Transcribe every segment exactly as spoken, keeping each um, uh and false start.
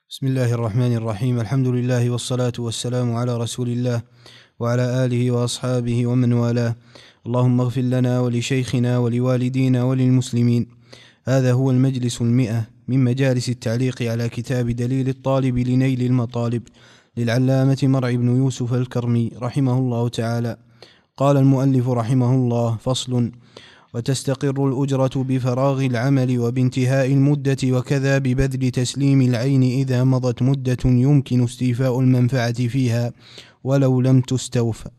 بسم الله الرحمن الرحيم. الحمد لله والصلاة والسلام على رسول الله وعلى آله وأصحابه ومن والاه. اللهم اغفر لنا ولشيخنا ولوالدينا وللمسلمين. هذا هو المجلس المئة من مجالس التعليق على كتاب دليل الطالب لنيل المطالب للعلامة مرعي بن يوسف الكرمي رحمه الله تعالى. قال المؤلف رحمه الله: فصل: وتستقر الأجرة بفراغ العمل وبانتهاء المدة، وكذا ببذل تسليم العين إذا مضت مدة يمكن استيفاء المنفعة فيها ولو لم تستوفى.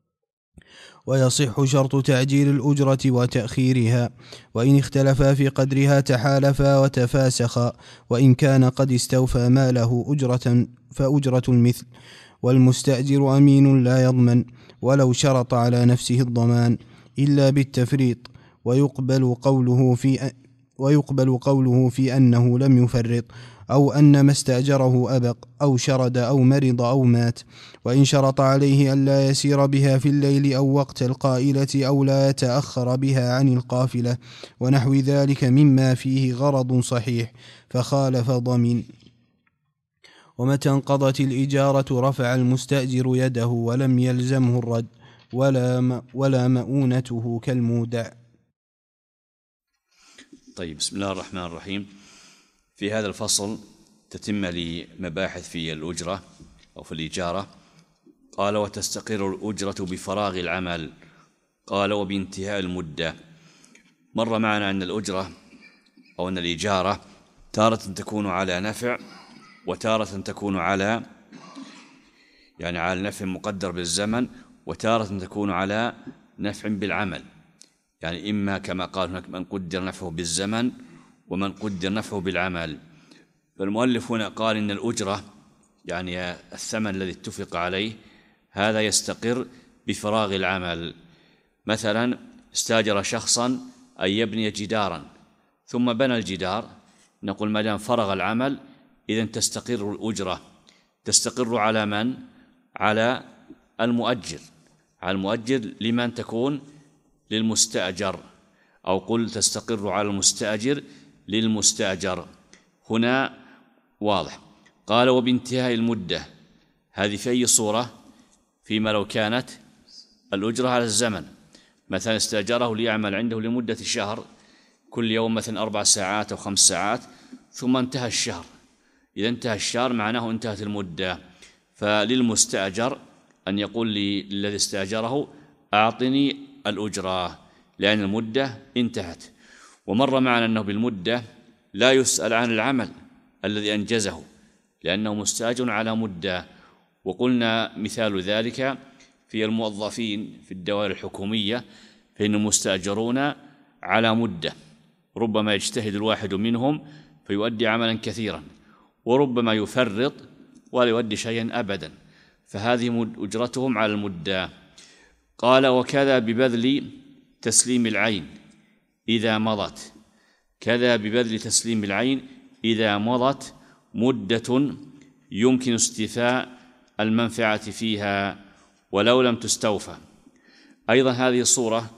ويصح شرط تعجيل الأجرة وتأخيرها، وإن اختلفا في قدرها تحالفا وتفاسخا، وإن كان قد استوفى ماله أجرة فأجرة المثل. والمستأجر أمين لا يضمن ولو شرط على نفسه الضمان إلا بالتفريط، ويقبل قوله في ويقبل قوله في أنه لم يفرط، أو أن ما استأجره أبق أو شرد أو مرض أو مات. وإن شرط عليه ألا يسير بها في الليل أو وقت القائلة أو لا يتأخر بها عن القافلة ونحو ذلك مما فيه غرض صحيح فخالف ضمن. ومتى انقضت الإجارة رفع المستأجر يده ولم يلزمه الرد ولا ولا مؤونته كالمودع. طيب، بسم الله الرحمن الرحيم. في هذا الفصل تتم لمباحث في الأجرة أو في الإجارة. قال: وتستقر الأجرة بفراغ العمل. قال: وبانتهاء المدة. مر معنا أن الأجرة أو أن الإجارة تارة تكون على نفع، وتارة تكون على يعني على نفع مقدر بالزمن، وتارة تكون على نفع بالعمل. يعني إما كما قال هناك من قدر نفعه بالزمن ومن قدر نفعه بالعمل. فالمؤلف هنا قال إن الأجرة يعني الثمن الذي اتفق عليه هذا يستقر بفراغ العمل. مثلا استاجر شخصا أن يبني جدارا ثم بنى الجدار، نقول ما دام فرغ العمل إذن تستقر الأجرة. تستقر على من؟ على المؤجر. على المؤجر لمن تكون؟ للمستأجر، أو قل تستقر على المستأجر للمستأجر. هنا واضح. قال: وبانتهاء المدة. هذه في أي صورة؟ فيما لو كانت الأجرة على الزمن، مثلا استأجره ليعمل عنده لمدة شهر، كل يوم مثلا أربع ساعات أو خمس ساعات، ثم انتهى الشهر. إذا انتهى الشهر معناه انتهت المدة، فللمستأجر أن يقول للذي استأجره: أعطني الأجرة، لأن المدة انتهت. ومر معنا أنه بالمدة لا يسأل عن العمل الذي أنجزه، لأنه مستأجر على مدة. وقلنا مثال ذلك في الموظفين في الدوائر الحكومية، فإنهم مستأجرون على مدة، ربما يجتهد الواحد منهم فيؤدي عملا كثيرا، وربما يفرط ولا يؤدي شيئا أبدا، فهذه أجرتهم على المدة. قال: وكذا ببذل تسليم العين إذا مضت. كذا ببذل تسليم العين إذا مضت مدة يمكن استيفاء المنفعة فيها ولو لم تستوفى. أيضا هذه صورة،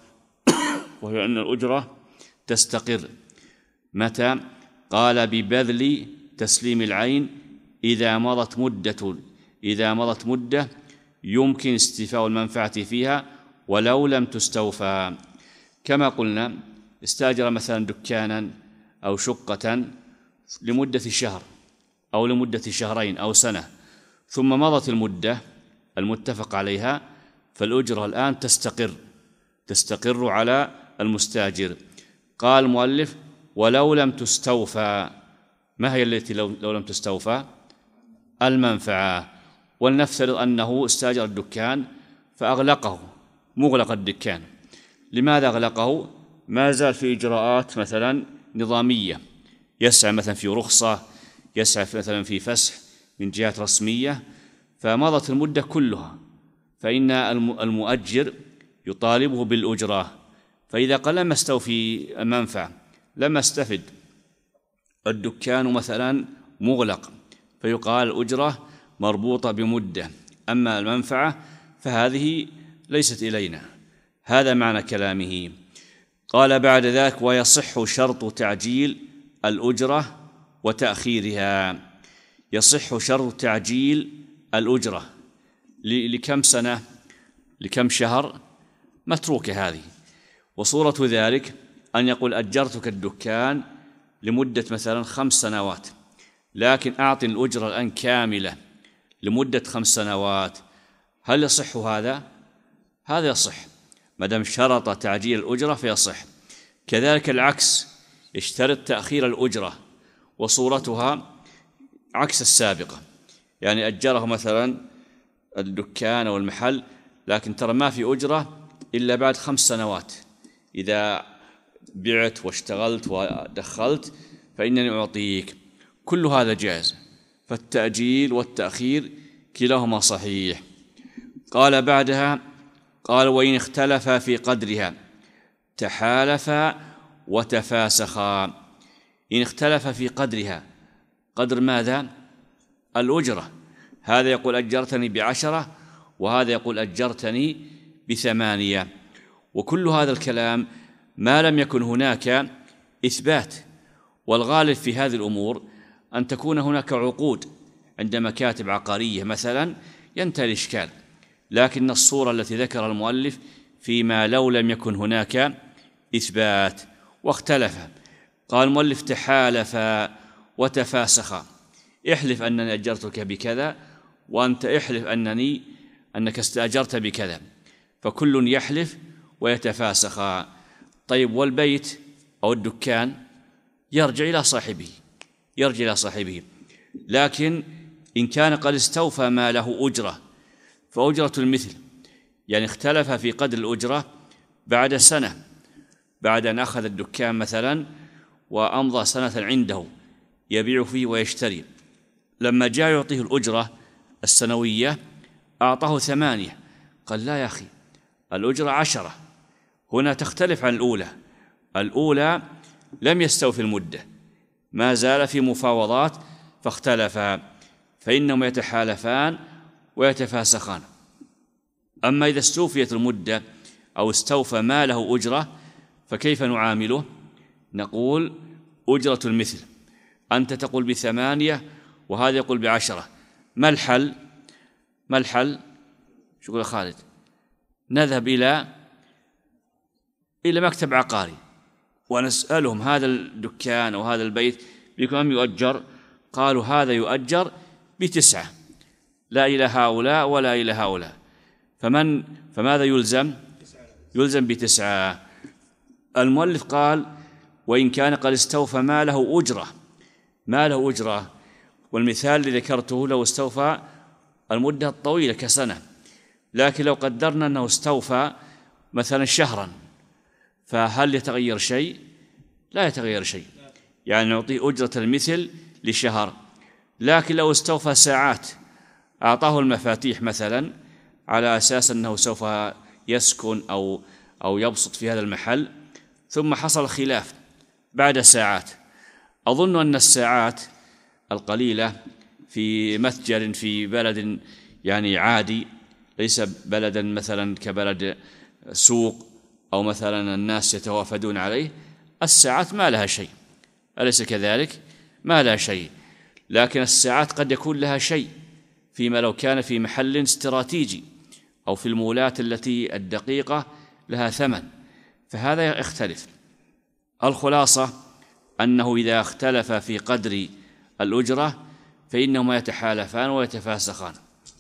وهي أن الأجرة تستقر متى؟ قال: ببذل تسليم العين إذا مضت مدة إذا مضت مدة يمكن استيفاء المنفعة فيها ولو لم تستوفى. كما قلنا استاجر مثلا دكانا أو شقة لمدة شهر أو لمدة شهرين أو سنة، ثم مضت المدة المتفق عليها، فالأجرة الآن تستقر تستقر على المستاجر. قال المؤلف: ولو لم تستوفى. ما هي التي لو, لو لم تستوفى؟ المنفعة. ولنفترض أنه استاجر الدكان فأغلقه، مغلق الدكان. لماذا أغلقه؟ ما زال في إجراءات مثلا نظامية، يسعى مثلا في رخصة، يسعى مثلا في فسح من جهات رسمية، فمضت المدة كلها، فإن المؤجر يطالبه بالأجرة. فإذا قال لم استوفي المنفعة، لم استفد، الدكان مثلا مغلق، فيقال الأجرة مربوطة بمدة، أما المنفعة فهذه ليست إلينا. هذا معنى كلامه. قال بعد ذلك: ويصح شرط تعجيل الأجرة وتأخيرها. يصح شرط تعجيل الأجرة لكم سنة، لكم شهر، متروكة هذه. وصورة ذلك أن يقول أجرتك الدكان لمدة مثلا خمس سنوات، لكن أعطني الأجرة الآن كاملة لمدة خمس سنوات، هل يصح هذا؟ هذا يصح ما دام شرط تعجيل الأجرة فيصح. كذلك العكس، يشترط تأخير الأجرة، وصورتها عكس السابقة، يعني أجره مثلا الدكان أو المحل، لكن ترى ما في أجرة إلا بعد خمس سنوات، إذا بعت واشتغلت ودخلت فإنني أعطيك. كل هذا جائز، فالتأجيل والتأخير كلاهما صحيح. قال بعدها، قال وإن اختلفا في قدرها تحالفا وتفاسخا. إن اختلف في قدرها، قدر ماذا؟ الأجرة، هذا يقول أجرتني بعشرة وهذا يقول أجرتني بثمانية، وكل هذا الكلام ما لم يكن هناك إثبات. والغالب في هذه الأمور أن تكون هناك عقود عند مكاتب عقارية مثلا ينتهي الإشكال، لكن الصورة التي ذكر المؤلف فيما لو لم يكن هناك إثبات واختلف. قال المؤلف تحالفا وتفاسخا، احلف أنني أجرتك بكذا وأنت احلف أنني أنك استأجرت بكذا، فكل يحلف ويتفاسخا. طيب والبيت أو الدكان يرجع إلى صاحبه، يرجع إلى صاحبه، لكن إن كان قد استوفى ما له أجرة فأجرة المثل، يعني اختلف في قدر الأجرة بعد سنة، بعد أن أخذ الدكان مثلا وأمضى سنة عنده يبيع فيه ويشتري، لما جاء يعطيه الأجرة السنوية أعطاه ثمانية، قال لا يا أخي الأجرة عشرة. هنا تختلف عن الأولى، الأولى لم يستوفي المدة، ما زال في مفاوضات فاختلفا، فإنهم يتحالفان ويتفاسخان. أما إذا استوفيت المدة أو استوفى ما له أجرة فكيف نعامله؟ نقول أجرة المثل، أنت تقول بثمانية وهذا يقول بعشرة، ما الحل؟ ما الحل؟ شو يقول خالد؟ نذهب إلى إلى مكتب عقاري ونسألهم هذا الدكان أو هذا البيت بكم يؤجر؟ قالوا هذا يؤجر بتسعة، لا إلى هؤلاء ولا إلى هؤلاء، فمن فماذا يلزم؟ يلزم بتسعة. المؤلف قال وإن كان قد استوفى ما له أجرة، ما له أجرة، والمثال اللي ذكرته لو استوفى المدة الطويلة كسنة، لكن لو قدرنا أنه استوفى مثلا شهرا فهل يتغير شيء؟ لا يتغير شيء، يعني نعطيه أجرة المثل لشهر. لكن لو استوفى ساعات، أعطاه المفاتيح مثلا على أساس أنه سوف يسكن أو أو يبسط في هذا المحل، ثم حصل خلاف بعد ساعات، أظن أن الساعات القليلة في متجر في بلد يعني عادي ليس بلدا مثلا كبلد سوق أو مثلا الناس يتوافدون عليه، الساعات ما لها شيء، أليس كذلك؟ ما لها شيء، لكن الساعات قد يكون لها شيء فيما لو كان في محل استراتيجي أو في المولات التي الدقيقة لها ثمن، فهذا يختلف. الخلاصة أنه إذا اختلف في قدر الأجرة فإنهما يتحالفان ويتفاسخان.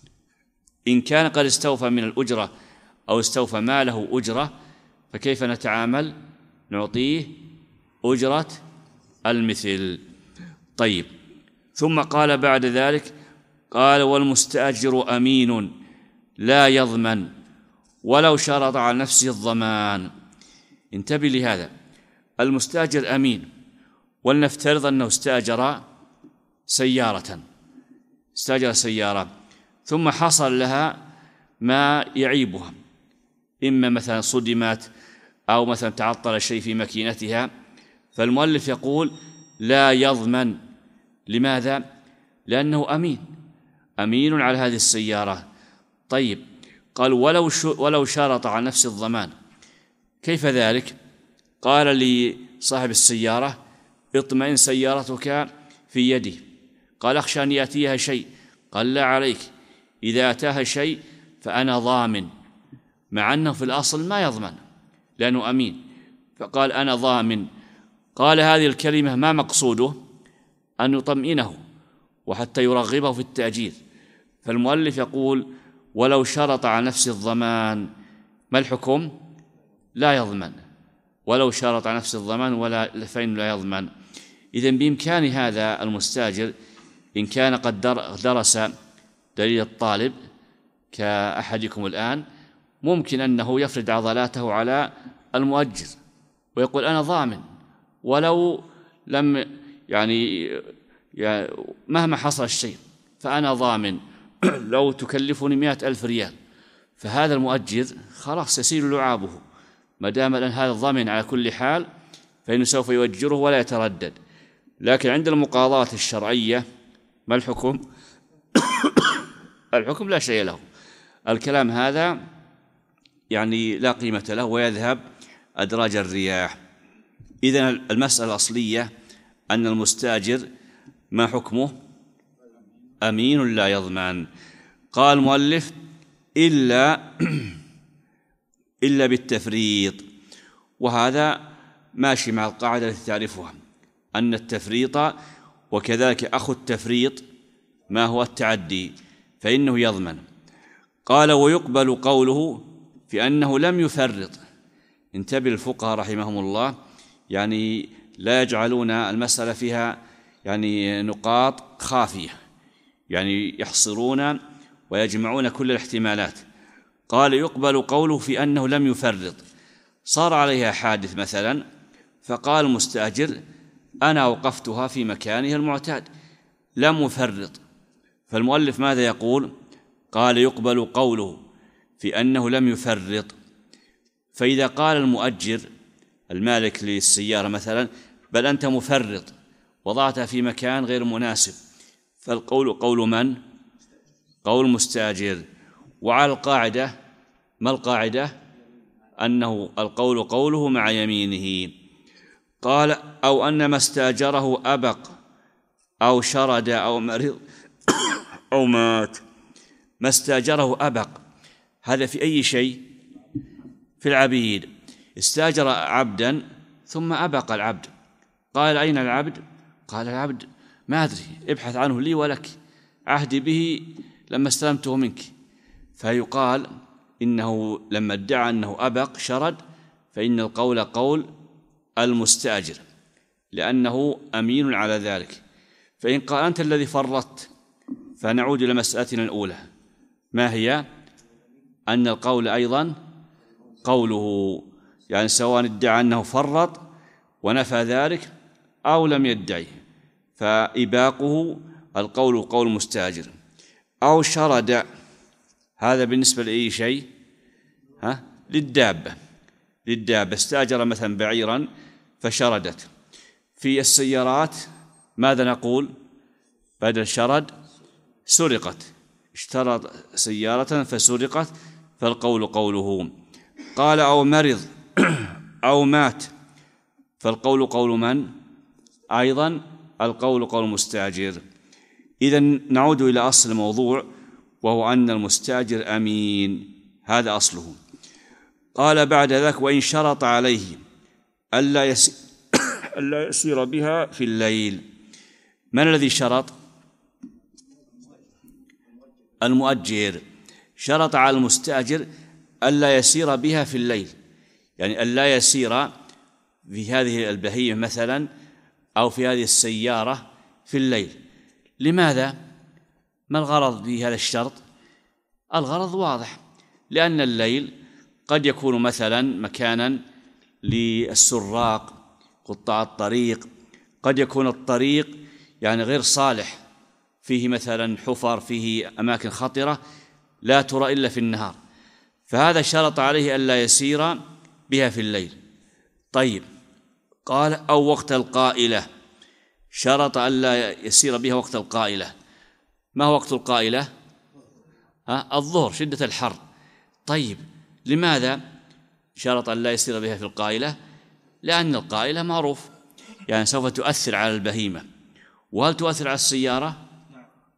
إن كان قد استوفى من الأجرة أو استوفى ما له أجرة فكيف نتعامل؟ نعطيه أجرة المثل. طيب، ثم قال بعد ذلك، قال والمستأجر أمين لا يضمن ولو شرط على نفسه الضمان. انتبه لهذا، المستأجر أمين، ولنفترض أنه استأجر سيارة استأجر سيارة ثم حصل لها ما يعيبها، إما مثلا صدمت أو مثلا تعطل شيء في ماكينتها، فالمؤلف يقول لا يضمن. لماذا؟ لأنه أمين أمين على هذه السيارة. طيب، قال ولو ولو شرط على نفس الضمان، كيف ذلك؟ قال لصاحب السيارة اطمئن سيارتك في يدي، قال أخشى أن يأتيها شيء، قال لا عليك، إذا أتاها شيء فأنا ضامن، مع أنه في الأصل ما يضمن لأنه أمين، فقال أنا ضامن. قال هذه الكلمة ما مقصوده؟ أن يطمئنه وحتى يرغبه في التأجير. فالمؤلف يقول ولو شرط على نفسه الضمان ما الحكم؟ لا يضمن، ولو شرط على نفسه الضمان ولا فإن لا يضمن. إذن بإمكان هذا المستاجر إن كان قد درس دليل الطالب كأحدكم الآن، ممكن أنه يفرد عضلاته على المؤجر ويقول أنا ضامن ولو لم يعني, يعني مهما حصل الشيء فأنا ضامن لو تكلفني مئة ألف ريال. فهذا المؤجر خلاص يسير لعابه ما دام أن هذا الضامن على كل حال، فإنه سوف يؤجره ولا يتردد. لكن عند المقاضاة الشرعية ما الحكم؟ الحكم لا شيء له، الكلام هذا يعني لا قيمة له ويذهب أدراج الرياح. إذن المسألة الأصلية أن المستاجر ما حكمه؟ أمين لا يضمن. قال المؤلف إلا إلا بالتفريط، وهذا ماشي مع القاعدة التي تعرفها أن التفريط وكذلك أخو التفريط ما هو التعدي فإنه يضمن. قال ويقبل قوله في أنه لم يفرط. انتبه الفقهاء رحمهم الله يعني لا يجعلون المسألة فيها يعني نقاط خافية، يعني يحصرون ويجمعون كل الاحتمالات. قال يقبل قوله في أنه لم يفرط، صار عليها حادث مثلا فقال المستأجر أنا أوقفتها في مكانها المعتاد لم أفرط، فالمؤلف ماذا يقول؟ قال يقبل قوله في أنه لم يفرط. فإذا قال المؤجر المالك للسيارة مثلا بل أنت مفرط وضعتها في مكان غير مناسب، فالقول قول من؟ قول مستأجر. وعلى القاعدة ما القاعدة؟ أنه القول قوله مع يمينه. قال أو أن ما استأجره أبق أو شرد أو مرض أو مات. ما استأجره أبق هذا في أي شيء؟ في العبيد. استأجر عبدا ثم أبق العبد، قال أين العبد؟ قال العبد ما أدري، ابحث عنه لي ولك، عهدي به لما استلمته منك. فيقال إنه لما ادعى أنه أبق شرد فإن القول قول المستأجر لأنه أمين على ذلك. فإن قال أنت الذي فرطت فنعود إلى مسألتنا الأولى ما هي؟ أن القول أيضا قوله، يعني سواء ادعى أنه فرط ونفى ذلك أو لم يدعي فإباقه القول قول المستأجر. أو شرد هذا بالنسبة لأي شيء؟ ها؟ للدابة. للدابة استأجر مثلا بعيرا فشردت. في السيارات ماذا نقول بدل شرد؟ سرقت، اشترى سيارة فسرقت فالقول قوله. قال أو مرض أو مات فالقول قول من؟ أيضا القول قول المستأجر. إذن نعود إلى أصل الموضوع وهو أن المستأجر أمين، هذا أصله. قال بعد ذلك وإن شرط عليه ألا يسير, ألا يسير بها في الليل. من الذي شرط؟ المؤجر. شرط على المستأجر ألا يسير بها في الليل، يعني ألا يسير في هذه البهيمة مثلا أو في هذه السيارة في الليل. لماذا؟ ما الغرض في هذا الشرط؟ الغرض واضح، لأن الليل قد يكون مثلا مكانا للسراق قطاع الطريق، قد يكون الطريق يعني غير صالح، فيه مثلا حفر، فيه أماكن خطرة لا ترى إلا في النهار، فهذا شرط عليه ألا يسير بها في الليل. طيب قال أو وقت القائلة، شرط ألا يسير بها وقت القائلة. ما هو وقت القائلة؟ ها؟ الظهر، شدة الحر. طيب لماذا شرط ألا يسير بها في القائلة؟ لأن القائلة معروف يعني سوف تؤثر على البهيمة. وهل تؤثر على السيارة؟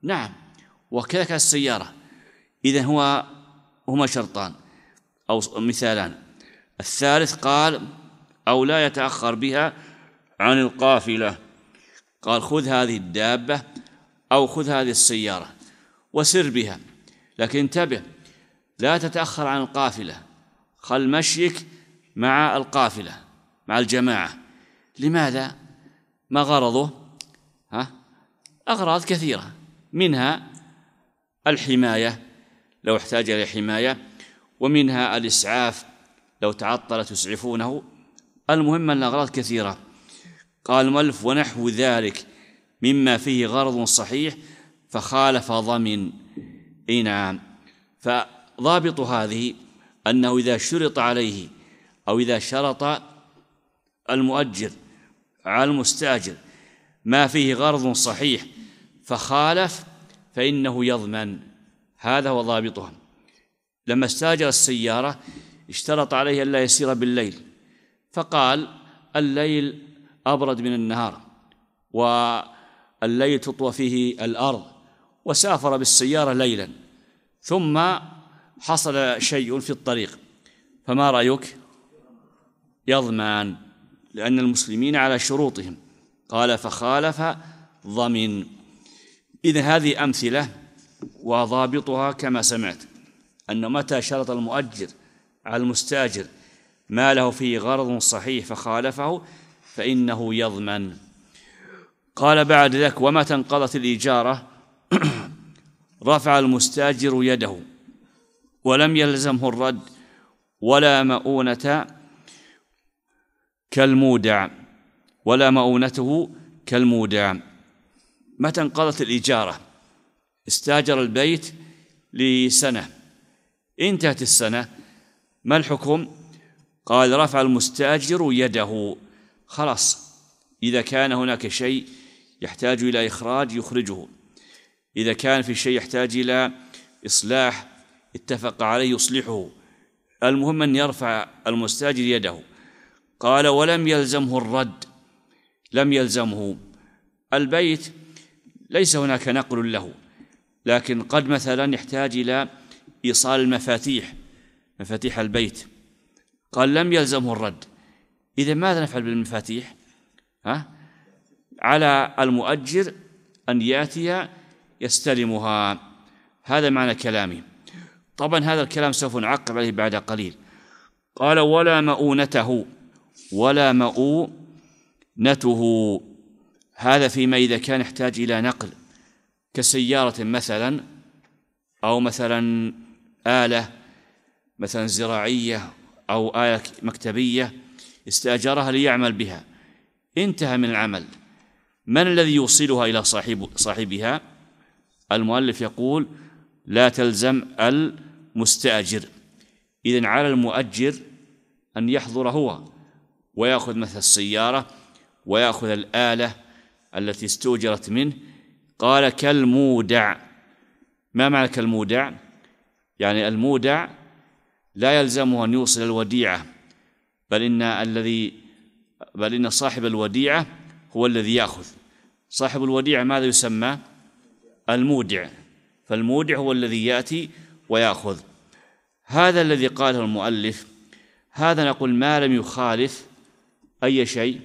نعم، وكذلك السيارة. إذن هو هما شرطان أو مثالان. الثالث قال أو لا يتأخر بها عن القافلة، قال خذ هذه الدابة أو خذ هذه السيارة وسر بها، لكن انتبه لا تتأخر عن القافلة، خل مشيك مع القافلة مع الجماعة. لماذا؟ ما غرضه؟ ها؟ أغراض كثيرة، منها الحماية لو احتاج إلى حماية، ومنها الإسعاف لو تعطل تسعفونه. المهم أن الأغراض كثيرة. قال المؤلف ونحو ذلك مما فيه غرض صحيح فخالف ضمن. إي نعم. فضابط هذه أنه إذا شرط عليه أو إذا شرط المؤجر على المستأجر ما فيه غرض صحيح فخالف فإنه يضمن. هذا هو ضابطها. لما استاجر السيارة اشترط عليه ألا يسير بالليل، فقال الليل أبرد من النهار والليل تطوى فيه الأرض، وسافر بالسيارة ليلا، ثم حصل شيء في الطريق، فما رأيك؟ يضمن، لأن المسلمين على شروطهم. قال فخالف ضمن. إذن هذه أمثلة وضابطها كما سمعت، أنه متى شرط المؤجر على المستاجر ما له فيه غرض صحيح فخالفه فإنه يضمن. قال بعد ذلك ومتى انقضت الإجارة رفع المستاجر يده ولم يلزمه الرد ولا مؤونة كالمودع ولا مؤونته كالمودع. متى انقضت الإجارة؟ استاجر البيت لسنة، انتهت السنة، ما الحكم؟ قال رفع المستاجر يده، خلاص، إذا كان هناك شيء يحتاج إلى إخراج يخرجه، إذا كان في شيء يحتاج إلى إصلاح اتفق عليه يصلحه، المهم أن يرفع المستاجر يده. قال ولم يلزمه الرد، لم يلزمه البيت، ليس هناك نقل له، لكن قد مثلا يحتاج إلى إيصال المفاتيح، مفاتيح البيت، قال لم يلزمه الرد. إذا ماذا نفعل بالمفاتيح؟ ها؟ على المؤجر أن يأتي يستلمها. هذا معنى كلامه. طبعا هذا الكلام سوف نعقب عليه بعد قليل. قال ولا مؤونته، ولا مؤونته، هذا فيما إذا كان يحتاج إلى نقل كسيارة مثلا، أو مثلا آلة مثلا زراعية أو آلة مكتبية استأجرها ليعمل بها، انتهى من العمل، من الذي يوصلها إلى صاحب صاحبها؟ المؤلف يقول لا تلزم المستأجر. إذن على المؤجر أن يحضر هو ويأخذ مثل السيارة ويأخذ الآلة التي استؤجرت منه. قال كالمودع. ما معنى كالمودع؟ يعني المودع لا يلزمه أن يوصل الوديعة، بل إن الذي بل إن صاحب الوديعة هو الذي يأخذ. صاحب الوديعة ماذا يسمى؟ المودع، فالمودع هو الذي يأتي ويأخذ. هذا الذي قاله المؤلف، هذا نقول ما لم يخالف أي شيء،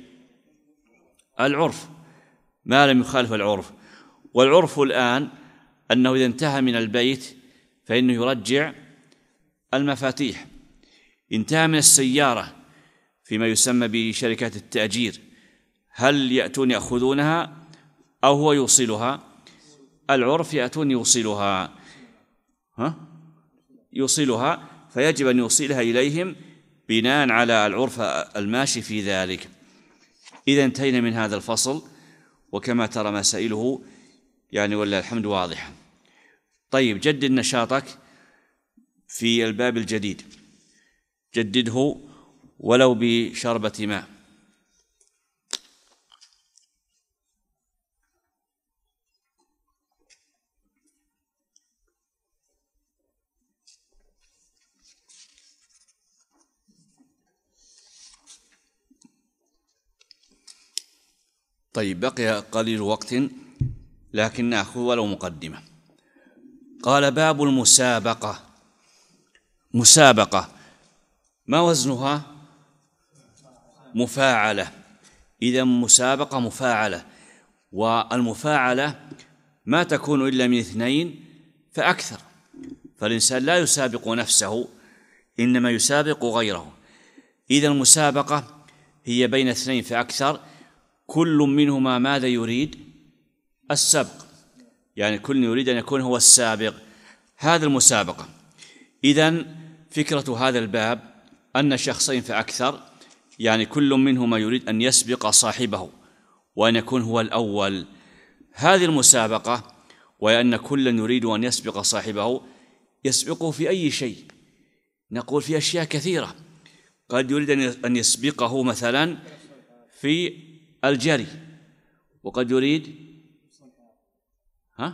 العرف، ما لم يخالف العرف. والعرف الآن أنه إذا انتهى من البيت فإنه يرجع المفاتيح، انتهى من السيارة فيما يسمى بشركات التأجير، هل يأتون يأخذونها أو هو يوصلها؟ العرف يأتون يوصلها، ها؟ يوصلها، فيجب أن يوصلها إليهم بناء على العرف الماشي في ذلك. إذا انتهينا من هذا الفصل، وكما ترى مسائله يعني ولا الحمد واضحة. طيب جدد نشاطك في الباب الجديد، جدده ولو بشربة ماء. طيب بقي قليل وقت لكن نأخذ ولو مقدمة. قال: باب المسابقة. مسابقة ما وزنها؟ مفاعلة. إذا مسابقة مفاعلة، والمفاعلة ما تكون إلا من اثنين فأكثر، فالإنسان لا يسابق نفسه إنما يسابق غيره. إذا المسابقة هي بين اثنين فأكثر، كل منهما ماذا يريد؟ السبق، يعني كل يريد أن يكون هو السابق. هذا المسابقة. إذن فكرة هذا الباب أن شخصين فأكثر، يعني كل منهما يريد أن يسبق صاحبه وأن يكون هو الأول. هذه المسابقة، وأن كل يريد أن يسبق صاحبه، يسبقه في أي شيء؟ نقول في أشياء كثيرة. قد يريد أن يسبقه مثلا في الجري، وقد يريد ها؟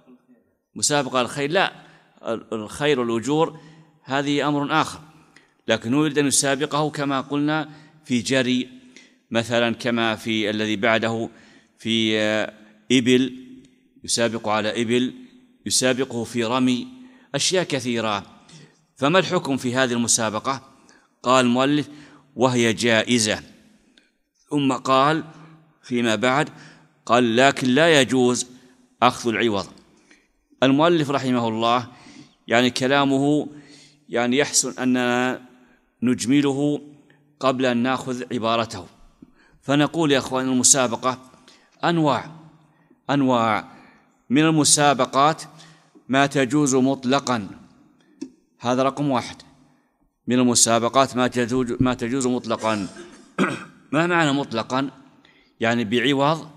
مسابقة الخير، لا، الخير والأجور هذه أمر آخر، لكن هو يريد أن يسابقه كما قلنا في جري مثلا، كما في الذي بعده في إبل، يسابق على إبل، يسابقه في رمي، أشياء كثيرة. فما الحكم في هذه المسابقة؟ قال المؤلف: وهي جائزة. ثم قال فيما بعد، قال: لكن لا يجوز أخذ العوض. المؤلف رحمه الله يعني كلامه يعني يحسن أننا نجمله قبل أن نأخذ عبارته. فنقول يا أخوان: المسابقة أنواع أنواع من المسابقات ما تجوز مطلقا، هذا رقم واحد. من المسابقات ما تجوز ما تجوز مطلقا. ما معنى مطلقا؟ يعني بعوض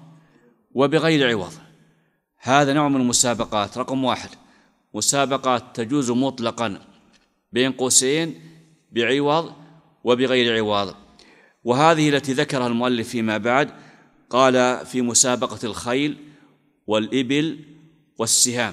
وبغير عوض. هذا نوع من المسابقات. رقم واحد: مسابقات تجوز مطلقا بين قوسين بعوض وبغير عوض. وهذه التي ذكرها المؤلف فيما بعد، قال: في مسابقة الخيل والإبل والسهام.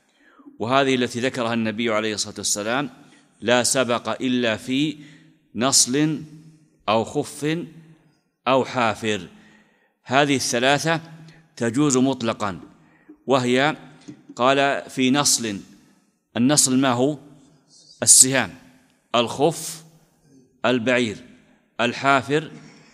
وهذه التي ذكرها النبي عليه الصلاة والسلام: لا سبق إلا في نصل أو خف أو حافر. هذه الثلاثة تجوز مطلقا، وهي قال: في نصل، النصل ما هو؟ السهام. الخف البعير. الحافر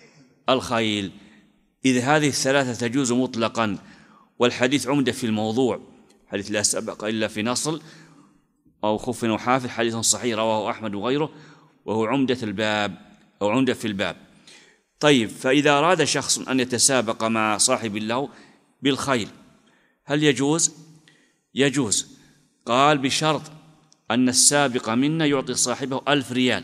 الخيل. إذ هذه الثلاثة تجوز مطلقا، والحديث عمدة في الموضوع، حديث لا سبق إلا في نصل أو خف أو حافر، حديث صحيح رواه أحمد وغيره، وهو عمدة الباب أو عمدة في الباب. طيب، فإذا أراد شخص أن يتسابق مع صاحب له بالخيل، هل يجوز؟ يجوز. قال: بشرط أن السابق منا يعطي صاحبه ألف ريال.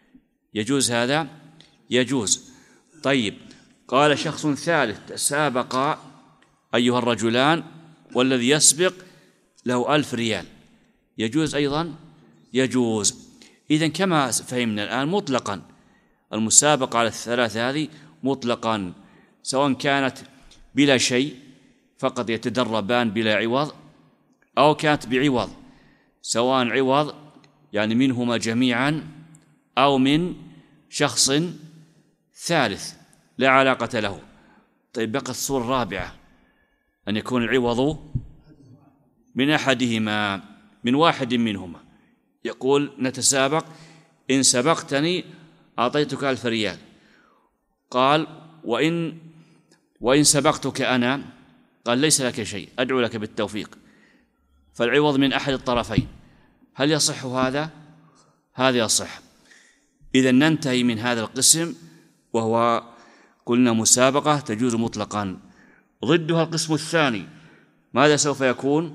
يجوز هذا؟ يجوز. طيب، قال شخص ثالث: تسابق أيها الرجلان والذي يسبق له ألف ريال، يجوز أيضا؟ يجوز. إذن كما فهمنا الآن مطلقا المسابقة على الثلاثة هذه مطلقا، سواء كانت بلا شيء فقط يتدربان بلا عوض، أو كانت بعوض، سواء عوض يعني منهما جميعا أو من شخص ثالث لا علاقة له. طيب، بقت الصورة الرابعة، أن يكون العوض من أحدهما، من واحد منهما. يقول: نتسابق، إن سبقتني أعطيتك ألف ريال. قال: وإن وإن سبقتك أنا، قال: ليس لك شيء، أدعو لك بالتوفيق. فالعوض من أحد الطرفين. هل يصح هذا؟ هذا يصح. إذن ننتهي من هذا القسم، وهو قلنا مسابقة تجوز مطلقا. ضدها القسم الثاني، ماذا سوف يكون؟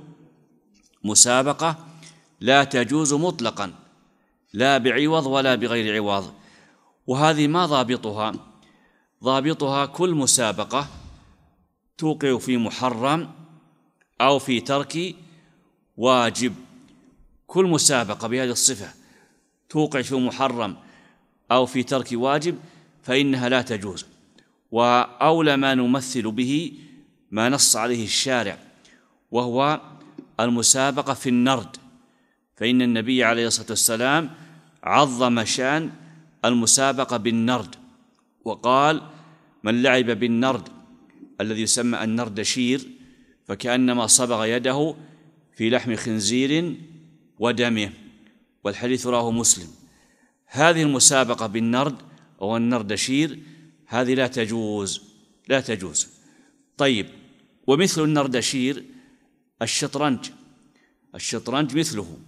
مسابقة لا تجوز مطلقا، لا بعوض ولا بغير عوض. وهذه ما ضابطها؟ ضابطها كل مسابقة توقع في محرم أو في ترك واجب. كل مسابقة بهذه الصفة توقع في محرم أو في ترك واجب فإنها لا تجوز. وأولى ما نمثل به ما نص عليه الشارع، وهو المسابقة في النرد، فإن النبي عليه الصلاة والسلام عظم شأن المسابقة بالنرد، وقال: من لعب بالنرد الذي يسمى النردشير فكأنما صبغ يده في لحم خنزير ودمه، والحديث رواه مسلم. هذه المسابقة بالنرد أو النردشير هذه لا تجوز، لا تجوز. طيب، ومثل النردشير الشطرنج، الشطرنج مثله.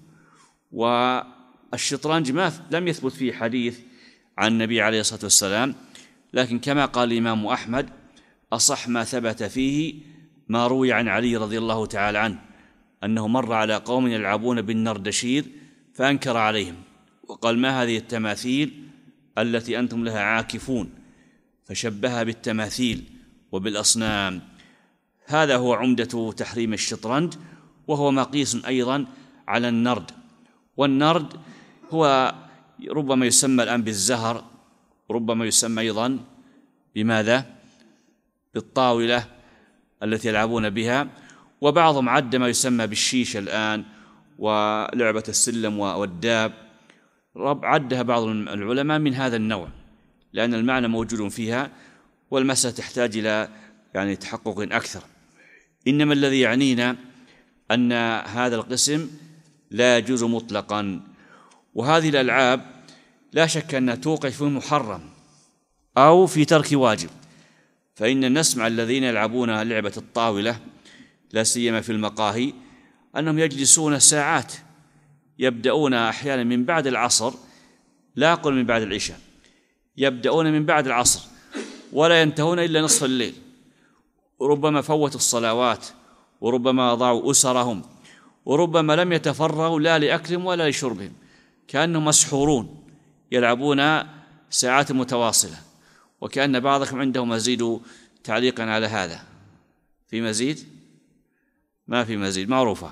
والشطرنج ما لم يثبت فيه حديث عن النبي عليه الصلاة والسلام، لكن كما قال الإمام أحمد أصح ما ثبت فيه ما روي عن علي رضي الله تعالى عنه أنه مر على قوم يلعبون بالنردشير فأنكر عليهم وقال: ما هذه التماثيل التي أنتم لها عاكفون؟ فشبهها بالتماثيل وبالأصنام. هذا هو عمدة تحريم الشطرنج، وهو مقيس أيضا على النرد. والنرد هو ربما يسمى الآن بالزهر، ربما يسمى أيضا بماذا؟ بالطاولة التي يلعبون بها، وبعضهم عد ما يسمى بالشيشة الآن ولعبة السلم والداب، عدها بعض العلماء من هذا النوع، لأن المعنى موجود فيها والمسألة تحتاج إلى يعني تحقق أكثر. إنما الذي يعنينا أن هذا القسم لا يجوز مطلقا. وهذه الألعاب لا شك أنها توقع في محرم أو في ترك واجب، فإن نسمع الذين يلعبون لعبة الطاولة لا سيما في المقاهي أنهم يجلسون ساعات، يبدأون أحيانا من بعد العصر، لا أقول من بعد العشاء، يبدأون من بعد العصر ولا ينتهون إلا نصف الليل، وربما فوتوا الصلوات، وربما ضاعوا أسرهم، وربما لم يتفرغوا لا لأكلهم ولا لشربهم، كأنهم مسحورون يلعبون ساعات متواصلة. وكأن بعضكم عنده مزيد تعليقا على هذا. في مزيد؟ ما في مزيد، معروفة.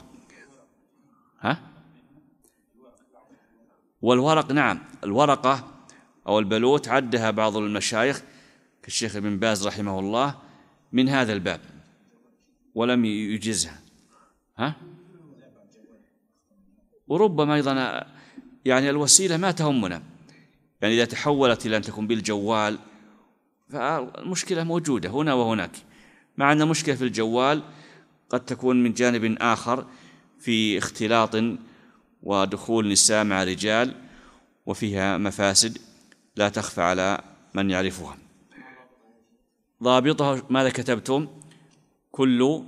ها؟ والورق، نعم، الورقة أو البلوت عدها بعض المشايخ كالشيخ ابن باز رحمه الله من هذا الباب ولم يجزها. ها؟ وربما أيضا يعني الوسيلة ما تهمنا، يعني إذا تحولت إلى أن تكون بالجوال فالمشكلة موجودة هنا وهناك، مع أن المشكلة في الجوال قد تكون من جانب آخر في اختلاط ودخول نساء مع رجال، وفيها مفاسد لا تخفى على من يعرفها. ضابطها ماذا كتبتم؟ كل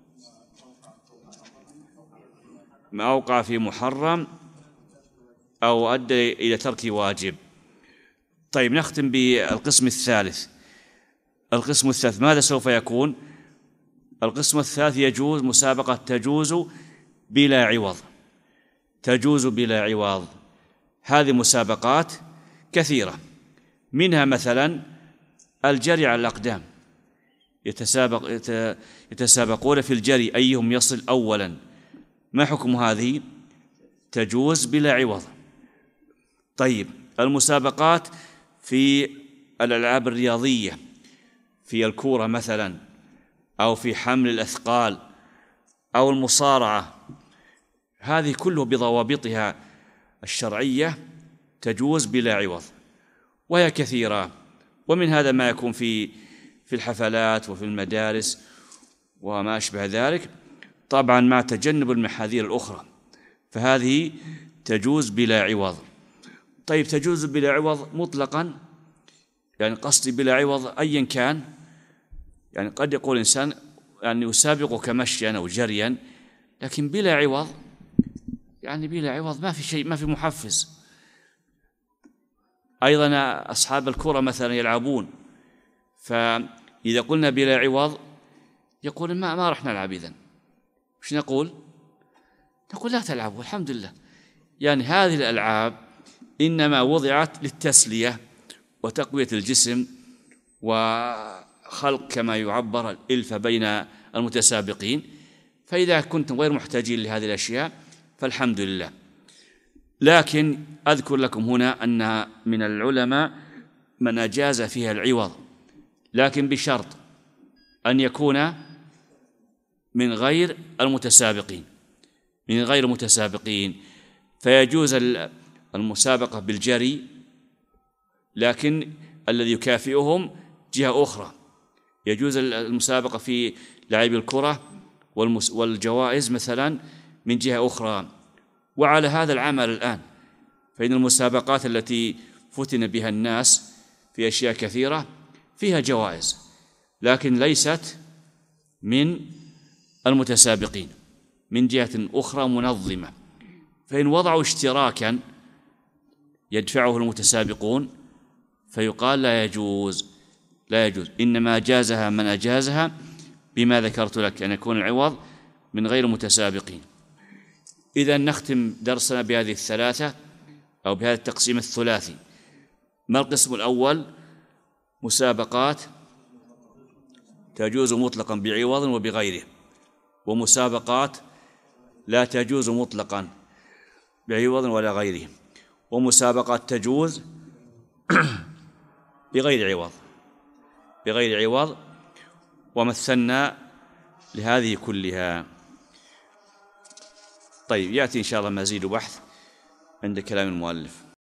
ما أوقع في محرم أو أدى إلى ترك واجب. طيب، نختم بالقسم الثالث. القسم الثالث ماذا سوف يكون؟ القسم الثالث يجوز مسابقة تجوز بلا عوض، تجوز بلا عوض. هذه مسابقات كثيرة، منها مثلا الجري على الأقدام، يتسابق يتسابقون في الجري أيهم يصل أولا. ما حكم هذه؟ تجوز بلا عوض. طيب، المسابقات في الألعاب الرياضية، في الكورة مثلا، أو في حمل الأثقال، أو المصارعة، هذه كله بضوابطها الشرعية تجوز بلا عوض، وهي كثيرة. ومن هذا ما يكون في في الحفلات وفي المدارس وما أشبه ذلك، طبعا مع تجنب المحاذير الأخرى، فهذه تجوز بلا عوض. طيب، تجوز بلا عوض مطلقا، يعني قصدي بلا عوض أيا كان. يعني قد يقول إنسان يعني يسابقك مشيا أو جريا، لكن بلا عوض، يعني بلا عوض ما في شيء، ما في محفز. أيضا أصحاب الكرة مثلا يلعبون، فإذا قلنا بلا عوض يقول ما ما رح نلعب. إذن وش نقول؟ نقول لا تلعبوا، الحمد لله. يعني هذه الألعاب إنما وضعت للتسلية وتقوية الجسم وخلق كما يعبر الألفة بين المتسابقين، فإذا كنتم غير محتاجين لهذه الأشياء فالحمد لله. لكن أذكر لكم هنا أن من العلماء من أجاز فيها العوض، لكن بشرط أن يكون من غير المتسابقين، من غير المتسابقين فيجوز المسابقة بالجري، لكن الذي يكافئهم جهة أخرى. يجوز المسابقة في لعب الكرة والجوائز مثلا من جهة أخرى. وعلى هذا العمل الآن فإن المسابقات التي فتن بها الناس في أشياء كثيرة فيها جوائز، لكن ليست من المتسابقين، من جهة أخرى منظمة. فإن وضعوا اشتراكا يدفعه المتسابقون فيقال لا يجوز، لا يجوز، إنما جازها من أجازها بما ذكرت لك، أن يكون العوض من غير متسابقين. إذا نختم درسنا بهذه الثلاثة أو بهذا التقسيم الثلاثي. ما القسم الأول؟ مسابقات تجوز مطلقا بعوض وبغيره، ومسابقات لا تجوز مطلقا بعوض ولا غيره، ومسابقات تجوز بغير عوض بغير عوض ومثلنا لهذه كلها. طيب، يأتي إن شاء الله مزيد بحث عند كلام المؤلف.